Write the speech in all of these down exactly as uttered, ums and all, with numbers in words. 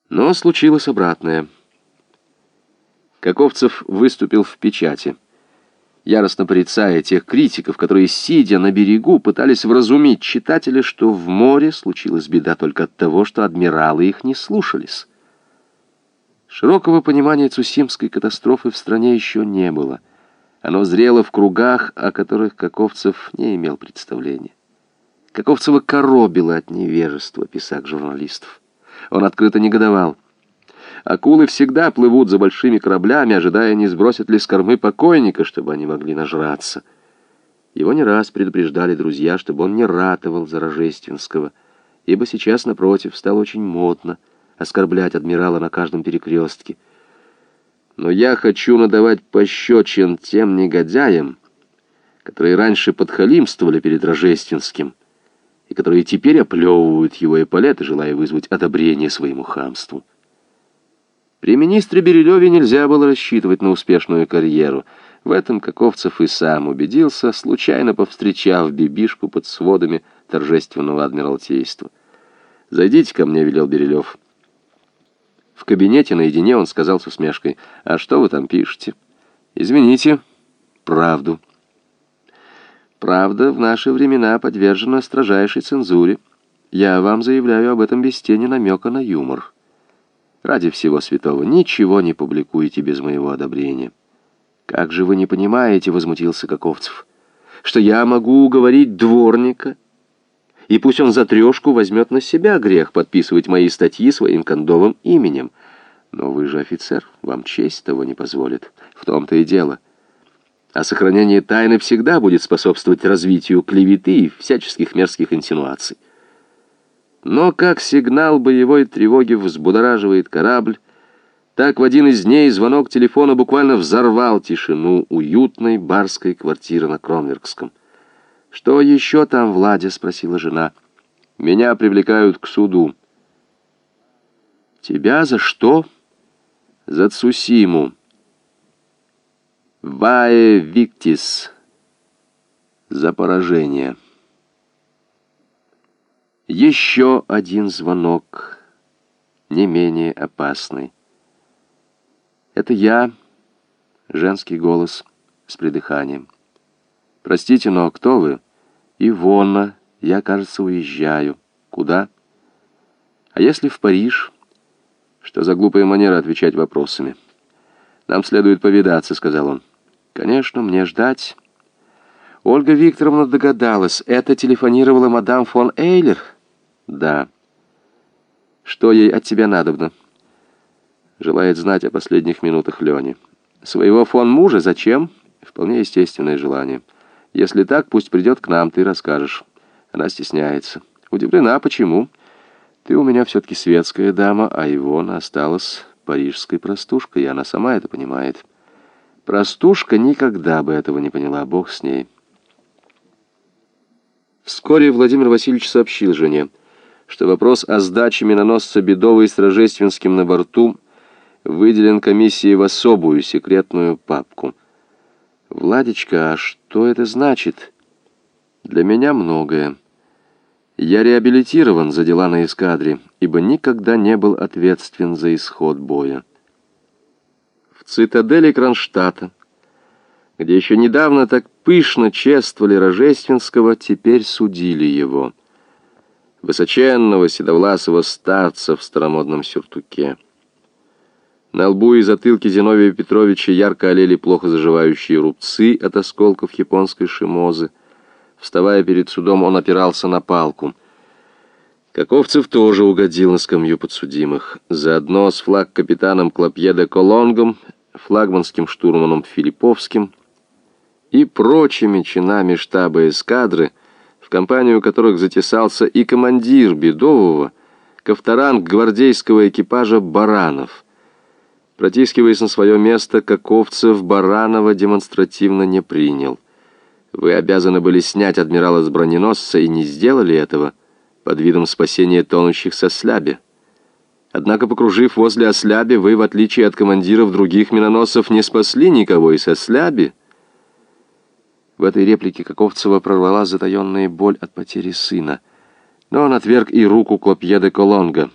Но случилось обратное. Каковцев выступил в печати, яростно порицая тех критиков, которые, сидя на берегу, пытались вразумить читателя, что в море случилась беда только от того, что адмиралы их не слушались. Широкого понимания Цусимской катастрофы в стране еще не было. Оно зрело в кругах, о которых Каковцев не имел представления. Каковцева коробило от невежества писак журналистов. Он открыто негодовал. Акулы всегда плывут за большими кораблями, ожидая, не сбросят ли с кормы покойника, чтобы они могли нажраться. Его не раз предупреждали друзья, чтобы он не ратовал за Рожественского, ибо сейчас, напротив, стало очень модно оскорблять адмирала на каждом перекрестке. Но я хочу надавать пощечин тем негодяям, которые раньше подхалимствовали перед Рожественским, и которые теперь оплевывают его эполеты, желая вызвать одобрение своему хамству. При министре Берилеве нельзя было рассчитывать на успешную карьеру. В этом Каковцев и сам убедился, случайно повстречав Бибишку под сводами торжественного адмиралтейства. «Зайдите ко мне», — велел Берилев. В кабинете наедине он сказал с усмешкой: «А что вы там пишете?» «Извините, правду». «Правда в наши времена подвержена строжайшей цензуре. Я вам заявляю об этом без тени намека на юмор. Ради всего святого, ничего не публикуйте без моего одобрения». «Как же вы не понимаете, — возмутился Каковцев, — что я могу уговорить дворника, и пусть он за трешку возьмет на себя грех подписывать мои статьи своим кондовым именем. Но вы же офицер, вам честь того не позволит. В том-то и дело. А сохранение тайны всегда будет способствовать развитию клеветы и всяческих мерзких инсинуаций. Но как сигнал боевой тревоги взбудораживает корабль, так в один из дней звонок телефона буквально взорвал тишину уютной барской квартиры на Кромверкском. «Что еще там, Владя?» — спросила жена. «Меня привлекают к суду». «Тебя за что?» «За Цусиму. Вае виктис. За поражение». Еще один звонок, не менее опасный. «Это я», — женский голос с придыханием. «Простите, но кто вы?» «Ивонна. Я, кажется, уезжаю». «Куда?» «А если в Париж?» «Что за глупая манера отвечать вопросами?» «Нам следует повидаться», — сказал он. «Конечно, мне ждать». Ольга Викторовна догадалась. Это телефонировала мадам фон Эйлер? «Да». «Что ей от тебя надобно?» «Желает знать о последних минутах Лени». «Своего фон мужа? Зачем?» «Вполне естественное желание. Если так, пусть придет к нам, ты расскажешь». Она стесняется. «Удивлена, почему?» «Ты у меня все-таки светская дама, а Ивона осталась парижской простушкой, и она сама это понимает». «Простушка никогда бы этого не поняла, бог с ней». Вскоре Владимир Васильевич сообщил жене, что вопрос о сдаче миноносца Бедовой с Рожественским на борту выделен комиссией в особую секретную папку. «Владечка, а что это значит?» «Для меня многое. Я реабилитирован за дела на эскадре, ибо никогда не был ответственен за исход боя. В цитадели Кронштадта, где еще недавно так пышно чествовали Рожественского, теперь судили его, высоченного седовласого старца в старомодном сюртуке. На лбу и затылке Зиновия Петровича ярко олели плохо заживающие рубцы от осколков японской шимозы. Вставая перед судом, он опирался на палку. Каковцев тоже угодил на скамью подсудимых. Заодно с флаг-капитаном Клопье де Колонгом, флагманским штурманом Филипповским и прочими чинами штаба эскадры, в компанию которых затесался и командир Бедового, ковторанг гвардейского экипажа Баранов. Протискиваясь на свое место, Каковцев Баранова демонстративно не принял. «Вы обязаны были снять адмирала с броненосца и не сделали этого под видом спасения тонущих с Осляби. Однако, покружив возле Осляби, вы, в отличие от командиров других миноносцев, не спасли никого из Осляби». В этой реплике Каковцева прорвалась затаенная боль от потери сына. Но он отверг и руку Клопье де Колонга.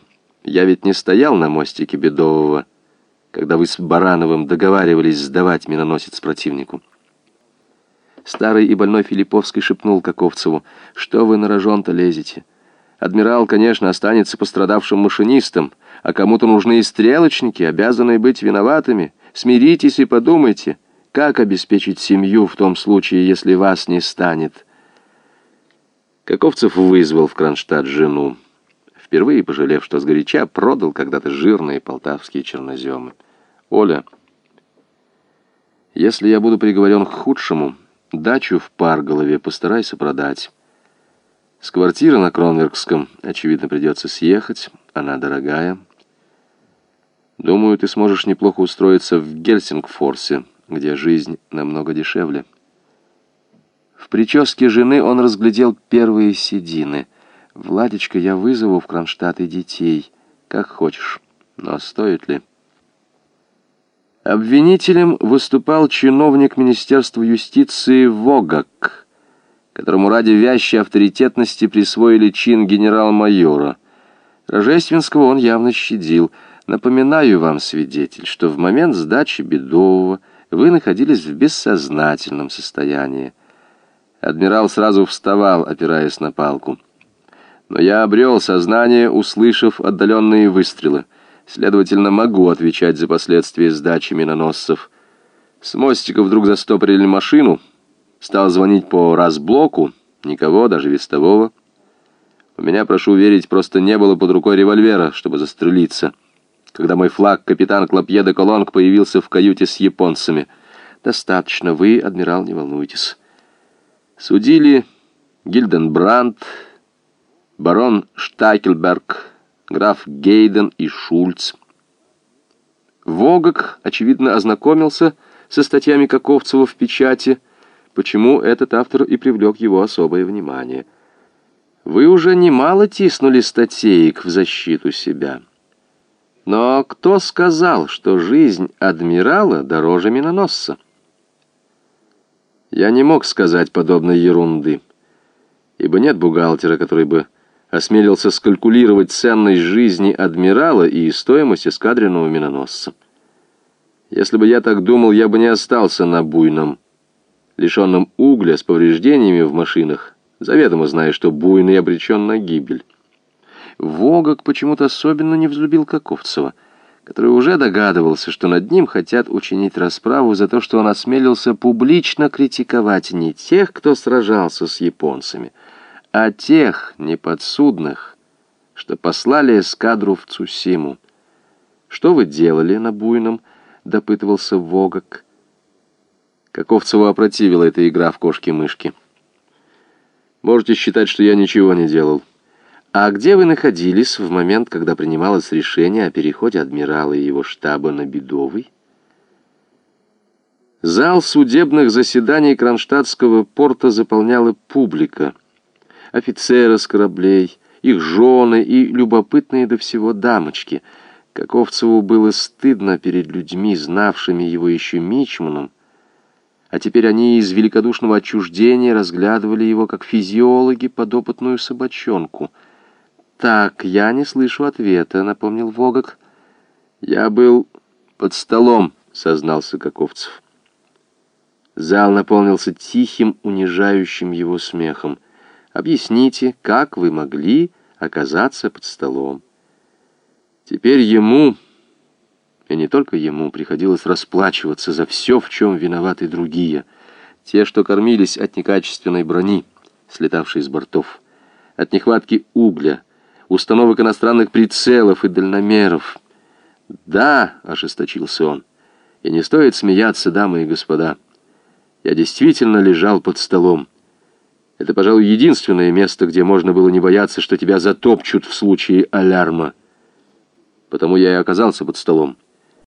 Я ведь не стоял на мостике Бедового, когда вы с Барановым договаривались сдавать миноносец противнику. Старый и больной Филипповский шепнул Каковцеву: «Что вы на рожон-то лезете? Адмирал, конечно, останется пострадавшим машинистом, а кому-то нужны и стрелочники, обязанные быть виноватыми. Смиритесь и подумайте, как обеспечить семью в том случае, если вас не станет». Каковцев вызвал в Кронштадт жену, впервые пожалев, что сгоряча продал когда-то жирные полтавские черноземы. «Оля, если я буду приговорен к худшему, дачу в Парголове постарайся продать. С квартиры на Кронверкском, очевидно, придется съехать, она дорогая. Думаю, ты сможешь неплохо устроиться в Гельсингфорсе, где жизнь намного дешевле». В прическе жены он разглядел первые седины. «Владечка, я вызову в Кронштадт и детей. Как хочешь. Но стоит ли?» Обвинителем выступал чиновник Министерства юстиции Вогак, которому ради вящей авторитетности присвоили чин генерал-майора. Рожественского он явно щадил. «Напоминаю вам, свидетель, что в момент сдачи Бедового вы находились в бессознательном состоянии». Адмирал сразу вставал, опираясь на палку. «Но я обрел сознание, услышав отдаленные выстрелы. Следовательно, могу отвечать за последствия сдачи миноносцев. С мостика вдруг застопорили машину. Стал звонить по разблоку. Никого, даже вестового. У меня, прошу верить, просто не было под рукой револьвера, чтобы застрелиться, когда мой флаг капитан Клопье де Колонг появился в каюте с японцами. Достаточно, вы, адмирал, не волнуйтесь». Судили Гильденбранд, барон Штакельберг, граф Гейден и Шульц. Вогак, очевидно, ознакомился со статьями Каковцева в печати, почему этот автор и привлек его особое внимание. Вы уже немало тиснули статеек в защиту себя. Но кто сказал, что жизнь адмирала дороже миноносца? Я не мог сказать подобной ерунды, ибо нет бухгалтера, который бы осмелился скалькулировать ценность жизни адмирала и стоимость эскадренного миноносца. Если бы я так думал, я бы не остался на Буйном, лишенном угля, с повреждениями в машинах, заведомо зная, что Буйный обречен на гибель. Вогак почему-то особенно не взлюбил Каковцева, который уже догадывался, что над ним хотят учинить расправу за то, что он осмелился публично критиковать не тех, кто сражался с японцами, а тех неподсудных, что послали эскадру в Цусиму. «Что вы делали на Буйном?» — допытывался Вогак. Каковцеву опротивила эта игра в кошки-мышки. «Можете считать, что я ничего не делал». «А где вы находились в момент, когда принималось решение о переходе адмирала и его штаба на Бедовый?» Зал судебных заседаний Кронштадтского порта заполняла публика. Офицеры с кораблей, их жены и любопытные до всего дамочки. Каковцеву было стыдно перед людьми, знавшими его еще мичманом, а теперь они из великодушного отчуждения разглядывали его как физиологи подопытную собачонку. «Так, я не слышу ответа», — напомнил Вогак. «Я был под столом», — сознался Каковцев. Зал наполнился тихим, унижающим его смехом. «Объясните, как вы могли оказаться под столом?» Теперь ему, и не только ему, приходилось расплачиваться за все, в чем виноваты другие. Те, что кормились от некачественной брони, слетавшей с бортов, от нехватки угля, установок иностранных прицелов и дальномеров. «Да», — ожесточился он, — «и не стоит смеяться, дамы и господа. Я действительно лежал под столом. Это, пожалуй, единственное место, где можно было не бояться, что тебя затопчут в случае алярма. Потому я и оказался под столом.